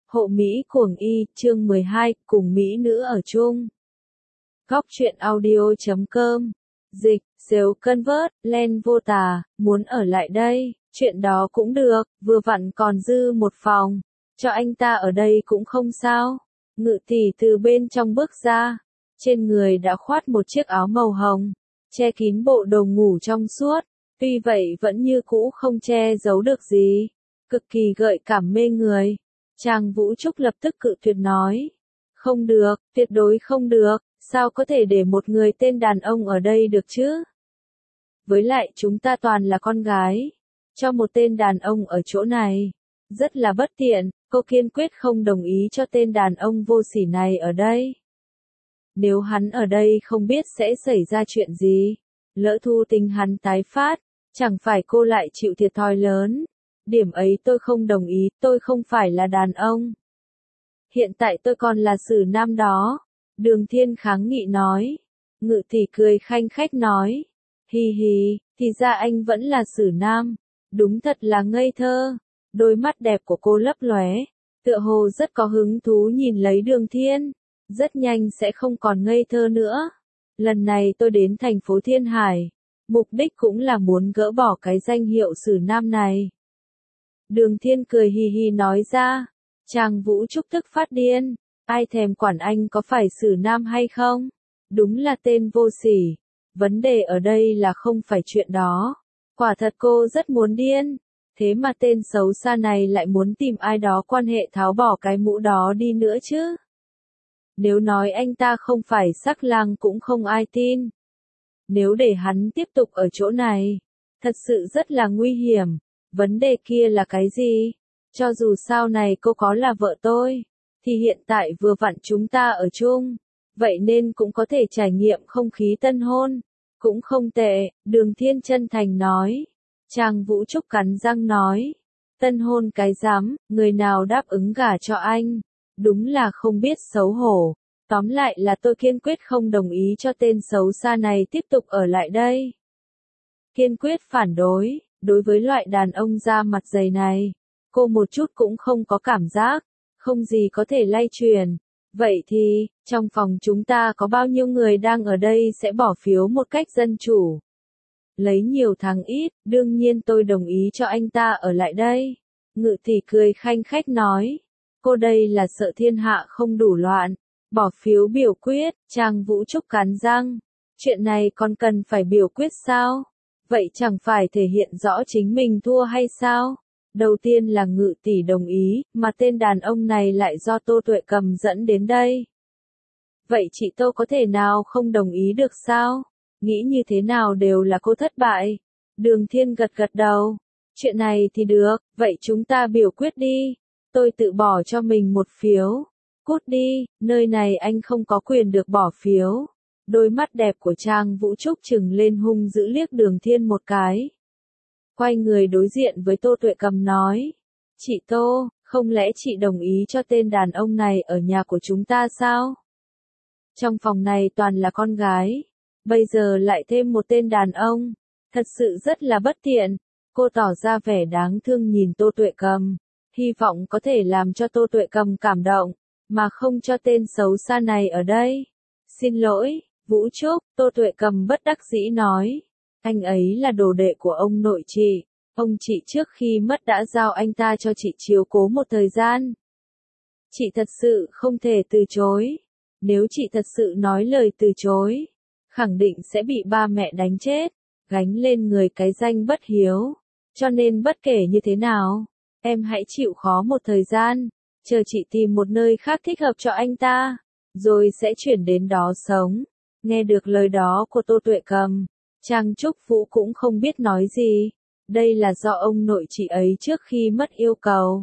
Hộ Mỹ cuồng y, chương 12, cùng Mỹ nữ ở chung. Góc truyện audio.com. Dịch, Sếu cân vớt, len vô tà, muốn ở lại đây, chuyện đó cũng được, vừa vặn còn dư một phòng. Cho anh ta ở đây cũng không sao. Ngự tỷ từ bên trong bước ra. Trên người đã khoác một chiếc áo màu hồng, che kín bộ đồ ngủ trong suốt. Tuy vậy vẫn như cũ không che giấu được gì. Cực kỳ gợi cảm mê người. Trang Vũ Trúc lập tức cự tuyệt nói. Không được, tuyệt đối không được, sao có thể để một người tên đàn ông ở đây được chứ? Với lại chúng ta toàn là con gái. Cho một tên đàn ông ở chỗ này. Rất là bất tiện, cô kiên quyết không đồng ý cho tên đàn ông vô sỉ này ở đây. Nếu hắn ở đây không biết sẽ xảy ra chuyện gì. Lỡ thu tình hắn tái phát, chẳng phải cô lại chịu thiệt thòi lớn. Điểm ấy tôi không đồng ý, tôi không phải là đàn ông. Hiện tại tôi còn là xử nam đó. Đường Thiên kháng nghị nói. Ngự tỷ cười khanh khách nói. Hi hi, thì ra anh vẫn là xử nam. Đúng thật là ngây thơ. Đôi mắt đẹp của cô lấp lóe, tựa hồ rất có hứng thú nhìn lấy Đường Thiên. Rất nhanh sẽ không còn ngây thơ nữa. Lần này tôi đến thành phố Thiên Hải. Mục đích cũng là muốn gỡ bỏ cái danh hiệu xử nam này. Đường Thiên cười hì hì nói ra. Trang Vũ Trúc tức phát điên. Ai thèm quản anh có phải xử nam hay không? Đúng là tên vô sỉ. Vấn đề ở đây là không phải chuyện đó. Quả thật cô rất muốn điên. Thế mà tên xấu xa này lại muốn tìm ai đó quan hệ tháo bỏ cái mũ đó đi nữa chứ. Nếu nói anh ta không phải sắc lang cũng không ai tin. Nếu để hắn tiếp tục ở chỗ này, thật sự rất là nguy hiểm. Vấn đề kia là cái gì? Cho dù sau này cô có là vợ tôi, thì hiện tại vừa vặn chúng ta ở chung. Vậy nên cũng có thể trải nghiệm không khí tân hôn. Cũng không tệ, Đường Thiên chân thành nói. Trang Vũ Trúc cắn răng nói. Tân hôn cái dám, người nào đáp ứng gả cho anh. Đúng là không biết xấu hổ. Tóm lại là tôi kiên quyết không đồng ý cho tên xấu xa này tiếp tục ở lại đây. Kiên quyết phản đối, đối với loại đàn ông da mặt dày này, cô một chút cũng không có cảm giác, không gì có thể lay truyền. Vậy thì, trong phòng chúng ta có bao nhiêu người đang ở đây sẽ bỏ phiếu một cách dân chủ? Lấy nhiều thắng ít, đương nhiên tôi đồng ý cho anh ta ở lại đây. Ngự tỷ cười khanh khách nói. Cô đây là sợ thiên hạ không đủ loạn. Bỏ phiếu biểu quyết, Trang Vũ Trúc cắn răng. Chuyện này còn cần phải biểu quyết sao? Vậy chẳng phải thể hiện rõ chính mình thua hay sao? Đầu tiên là Ngự tỷ đồng ý, mà tên đàn ông này lại do Tô Tuệ Cầm dẫn đến đây. Vậy chị Tô có thể nào không đồng ý được sao? Nghĩ như thế nào đều là cô thất bại. Đường Thiên gật gật đầu. Chuyện này thì được, vậy chúng ta biểu quyết đi. Tôi tự bỏ cho mình một phiếu. Cút đi, nơi này anh không có quyền được bỏ phiếu. Đôi mắt đẹp của Trang Vũ Trúc trừng lên hung dữ liếc Đường Thiên một cái. Quay người đối diện với Tô Tuệ Cầm nói. Chị Tô, không lẽ chị đồng ý cho tên đàn ông này ở nhà của chúng ta sao? Trong phòng này toàn là con gái. Bây giờ lại thêm một tên đàn ông. Thật sự rất là bất tiện. Cô tỏ ra vẻ đáng thương nhìn Tô Tuệ Cầm. Hy vọng có thể làm cho Tô Tuệ Cầm cảm động. Mà không cho tên xấu xa này ở đây. Xin lỗi, Vũ Trúc, Tô Tuệ Cầm bất đắc dĩ nói. Anh ấy là đồ đệ của ông nội chị. Ông chị trước khi mất đã giao anh ta cho chị chiếu cố một thời gian. Chị thật sự không thể từ chối. Nếu chị thật sự nói lời từ chối, khẳng định sẽ bị ba mẹ đánh chết, gánh lên người cái danh bất hiếu. Cho nên bất kể như thế nào, em hãy chịu khó một thời gian, chờ chị tìm một nơi khác thích hợp cho anh ta, rồi sẽ chuyển đến đó sống. Nghe được lời đó của Tô Tuệ Cầm, Trang Trúc Vũ cũng không biết nói gì. Đây là do ông nội chị ấy trước khi mất yêu cầu.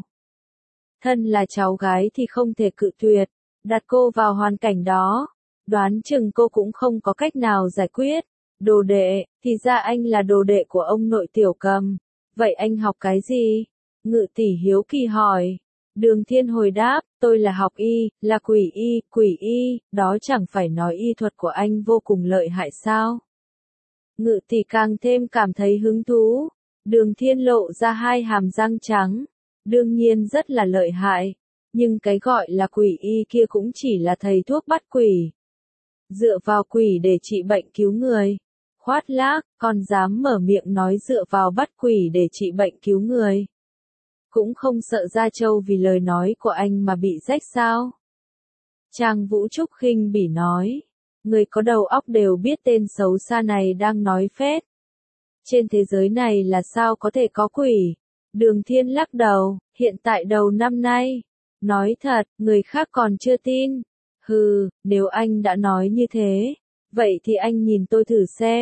Thân là cháu gái thì không thể cự tuyệt, đặt cô vào hoàn cảnh đó. Đoán chừng cô cũng không có cách nào giải quyết. Đồ đệ, thì ra anh là đồ đệ của ông nội Tiểu Cầm. Vậy anh học cái gì? Ngự tỷ hiếu kỳ hỏi. Đường Thiên hồi đáp, tôi là học y, là quỷ y, đó chẳng phải nói y thuật của anh vô cùng lợi hại sao? Ngự tỷ càng thêm cảm thấy hứng thú. Đường Thiên lộ ra hai hàm răng trắng. Đương nhiên rất là lợi hại. Nhưng cái gọi là quỷ y kia cũng chỉ là thầy thuốc bắt quỷ. Dựa vào quỷ để trị bệnh cứu người. Khoác lác, còn dám mở miệng nói dựa vào bắt quỷ để trị bệnh cứu người. Cũng không sợ Gia Châu vì lời nói của anh mà bị rách sao? Trang Vũ Trúc khinh bỉ nói. Người có đầu óc đều biết tên xấu xa này đang nói phét. Trên thế giới này là sao có thể có quỷ? Đường Thiên lắc đầu, hiện tại đầu năm nay. Nói thật, người khác còn chưa tin. Hừ, nếu anh đã nói như thế, vậy thì anh nhìn tôi thử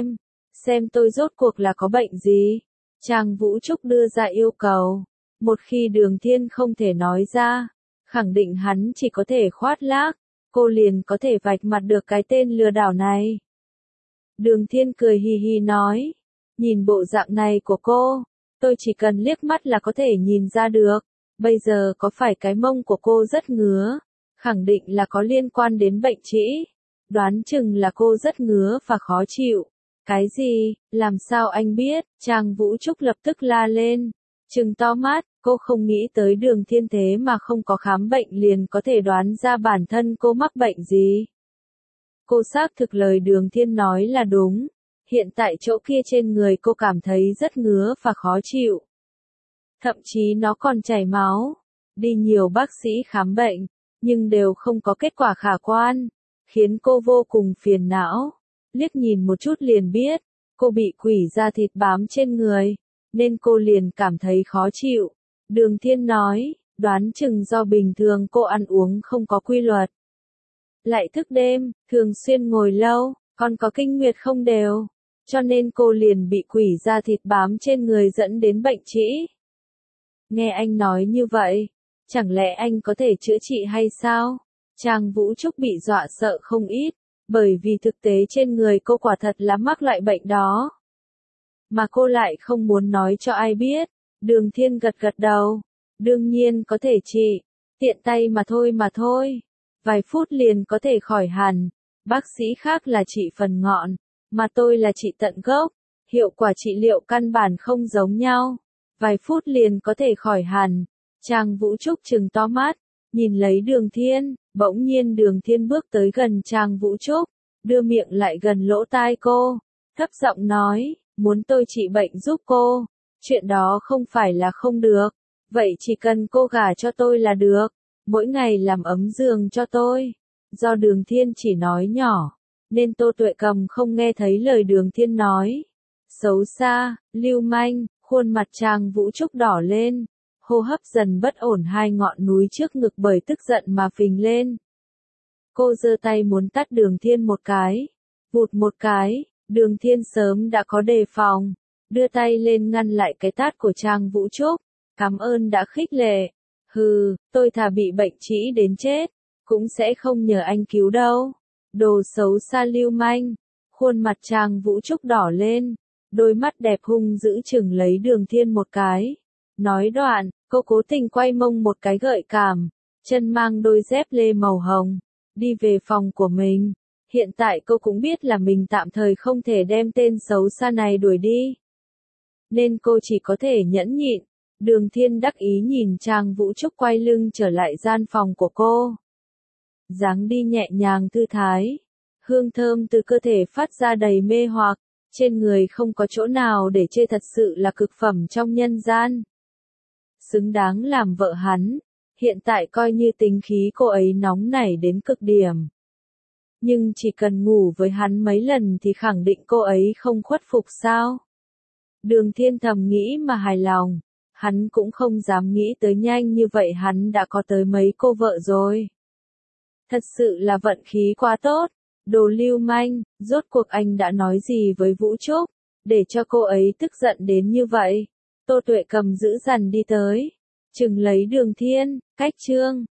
xem tôi rốt cuộc là có bệnh gì? Trang Vũ Trúc đưa ra yêu cầu. Một khi Đường Thiên không thể nói ra, khẳng định hắn chỉ có thể khoác lác, cô liền có thể vạch mặt được cái tên lừa đảo này. Đường Thiên cười hi hi nói, nhìn bộ dạng này của cô, tôi chỉ cần liếc mắt là có thể nhìn ra được, bây giờ có phải cái mông của cô rất ngứa, khẳng định là có liên quan đến bệnh trĩ, đoán chừng là cô rất ngứa và khó chịu. Cái gì, làm sao anh biết? Trang Vũ Trúc lập tức la lên, trừng to mắt, cô không nghĩ tới Đường Thiên thế mà không có khám bệnh liền có thể đoán ra bản thân cô mắc bệnh gì. Cô xác thực lời Đường Thiên nói là đúng, hiện tại chỗ kia trên người cô cảm thấy rất ngứa và khó chịu. Thậm chí nó còn chảy máu, đi nhiều bác sĩ khám bệnh, nhưng đều không có kết quả khả quan, khiến cô vô cùng phiền não. Liếc nhìn một chút liền biết, cô bị quỷ da thịt bám trên người, nên cô liền cảm thấy khó chịu. Đường Thiên nói, đoán chừng do bình thường cô ăn uống không có quy luật. Lại thức đêm, thường xuyên ngồi lâu, còn có kinh nguyệt không đều, cho nên cô liền bị quỷ da thịt bám trên người dẫn đến bệnh trĩ. Nghe anh nói như vậy, chẳng lẽ anh có thể chữa trị hay sao? Trang Vũ Trúc bị dọa sợ không ít, bởi vì thực tế trên người cô quả thật là mắc loại bệnh đó. Mà cô lại không muốn nói cho ai biết. Đường Thiên gật gật đầu, đương nhiên có thể trị, tiện tay mà thôi, vài phút liền có thể khỏi hẳn, bác sĩ khác là trị phần ngọn, mà tôi là trị tận gốc, hiệu quả trị liệu căn bản không giống nhau, vài phút liền có thể khỏi hẳn. Trang Vũ Trúc trừng to mắt, nhìn lấy Đường Thiên, bỗng nhiên Đường Thiên bước tới gần Trang Vũ Trúc, đưa miệng lại gần lỗ tai cô, thấp giọng nói, muốn tôi trị bệnh giúp cô. Chuyện đó không phải là không được, vậy chỉ cần cô gả cho tôi là được, mỗi ngày làm ấm giường cho tôi. Do Đường Thiên chỉ nói nhỏ, nên Tô Tuệ Cầm không nghe thấy lời Đường Thiên nói. Xấu xa, lưu manh, khuôn mặt Trang Vũ Trúc đỏ lên, hô hấp dần bất ổn, hai ngọn núi trước ngực bởi tức giận mà phình lên. Cô giơ tay muốn tát Đường Thiên một cái, vụt một cái, Đường Thiên sớm đã có đề phòng. Đưa tay lên ngăn lại cái tát của Trang Vũ Trúc, cảm ơn đã khích lệ. Hừ, tôi thà bị bệnh trĩ đến chết, cũng sẽ không nhờ anh cứu đâu. Đồ xấu xa lưu manh, khuôn mặt Trang Vũ Trúc đỏ lên, đôi mắt đẹp hung dữ chừng lấy Đường Thiên một cái. Nói đoạn, cô cố tình quay mông một cái gợi cảm, chân mang đôi dép lê màu hồng, đi về phòng của mình. Hiện tại cô cũng biết là mình tạm thời không thể đem tên xấu xa này đuổi đi. Nên cô chỉ có thể nhẫn nhịn. Đường Thiên đắc ý nhìn Trang Vũ Trúc quay lưng trở lại gian phòng của cô. Dáng đi nhẹ nhàng thư thái, hương thơm từ cơ thể phát ra đầy mê hoặc, trên người không có chỗ nào để chê, thật sự là cực phẩm trong nhân gian. Xứng đáng làm vợ hắn, hiện tại coi như tính khí cô ấy nóng nảy đến cực điểm. Nhưng chỉ cần ngủ với hắn mấy lần thì khẳng định cô ấy không khuất phục sao? Đường Thiên thầm nghĩ mà hài lòng, hắn cũng không dám nghĩ tới nhanh như vậy hắn đã có tới mấy cô vợ rồi. Thật sự là vận khí quá tốt, đồ lưu manh, rốt cuộc anh đã nói gì với Vũ Trúc, để cho cô ấy tức giận đến như vậy. Tô Tuệ Cầm dữ dằn đi tới, chừng lấy Đường Thiên, cách chương.